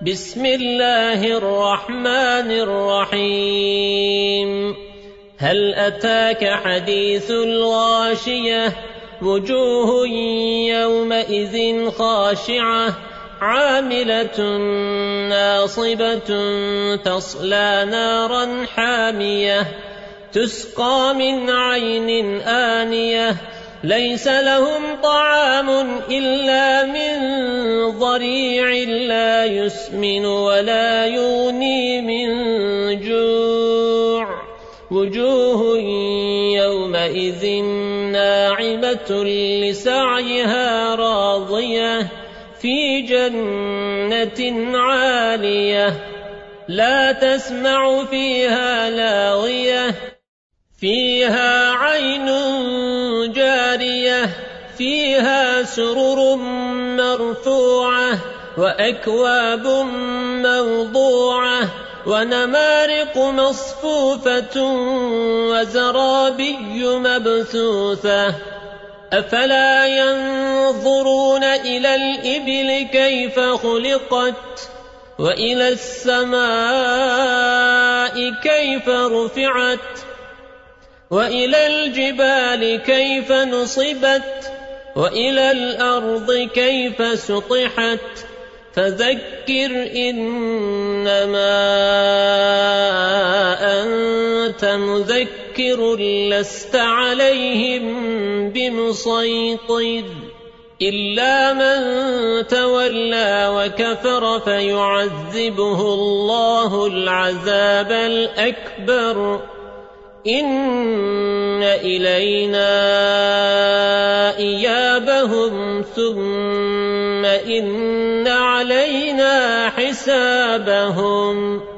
بسم الله الرحمن الرحيم هل أتاك حديث الغاشية وجوه يومئذ خاشعة عاملة ناصبة تصلى نارا حامية تسقى من عين آنية ليس لهم طعام إلا من ضريع لا يسمن ولا يغني من جوع وجوه يومئذ ناعمة لسعيها راضية في جنة عالية لا تسمع فيها لاغية فيها عين جارية فيها سرر مرفوعة وأكواب موضوعة ونمارق مصفوفة وزرابي مبثوثة أفلا ينظرون إلى الإبل كيف خلقت وإلى السماء كيف رفعت وإلى الجبال كيف نصبت وإلى الأرض كيف سطحت فذكر إنما أنت مذكر لست عليهم بمسيطر إلا من تولى وكفر فيعذبه الله العذاب الأكبر إن إلينا إيابهم ثم إن علينا حسابهم